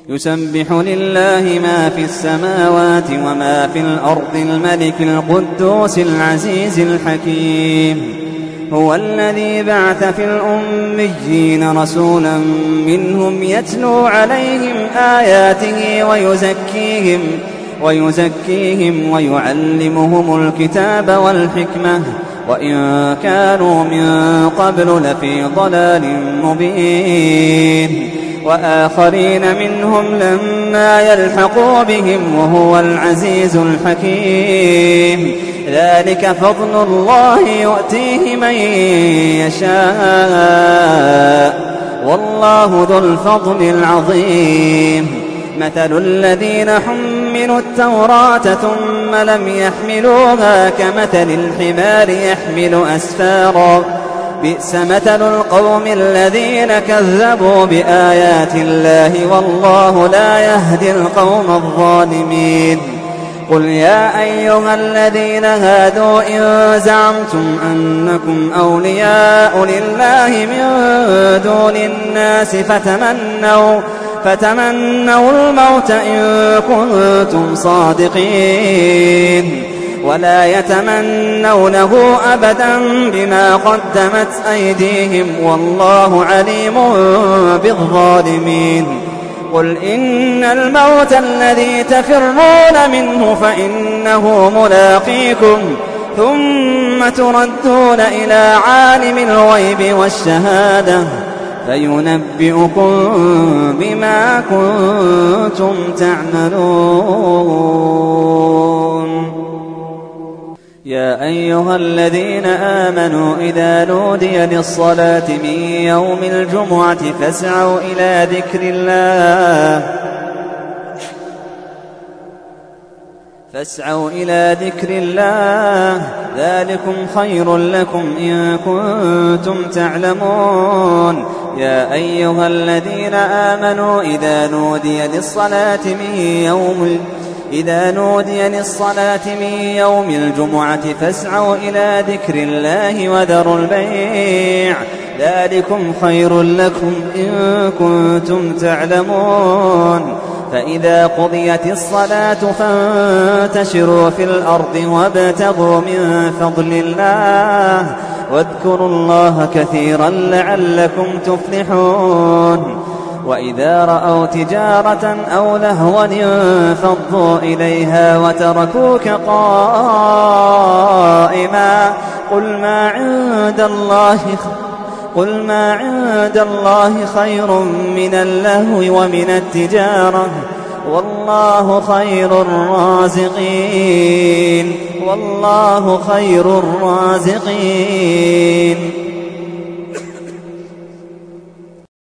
يسبح لله ما في السماوات وما في الأرض الملك القدوس العزيز الحكيم. هو الذي بعث في الأميين رسولا منهم يتلو عليهم آياته ويزكيهم ويعلمهم الكتاب والحكمة وإن كانوا من قبل لفي ضلال مبين. وآخرين منهم لما يلحقوا بهم وهو العزيز الحكيم. ذلك فضل الله يؤتيه من يشاء والله ذو الفضل العظيم. مثل الذين حملوا التوراة ثم لم يحملوها كمثل الحمار يحمل أسفارا بئس مثل القوم الذين كذبوا بآيات الله والله لا يهدي القوم الظالمين. قل يا أيها الذين هادوا إن زعمتم أنكم أولياء لله من دون الناس فتمنوا الموت إن كنتم صادقين ولا يتمنونه أبدا بما قدمت أيديهم والله عليم بالظالمين. قل إن الموت الذي تفرون منه فإنه ملاقيكم ثم تردون إلى عالم الغيب والشهادة فينبئكم بما كنتم تعملون. يا أيها الذين آمنوا إذا نودي للصلاة من يوم الجمعة فاسعوا إلى ذكر الله ذلكم خير لكم إن كنتم تعلمون. يا أيها الذين آمنوا إذا نودي للصلاة من يوم الجمعة فاسعوا إلى ذكر الله وذروا البيع ذلكم خير لكم إن كنتم تعلمون. فإذا قضيت الصلاة فانتشروا في الأرض وابتغوا من فضل الله واذكروا الله كثيرا لعلكم تفلحون. وإذا رأوا تجارة أو لهوا انفضوا إليها وتركوك قائما قل ما عند الله خير من اللهو ومن التجارة والله خير الرازقين.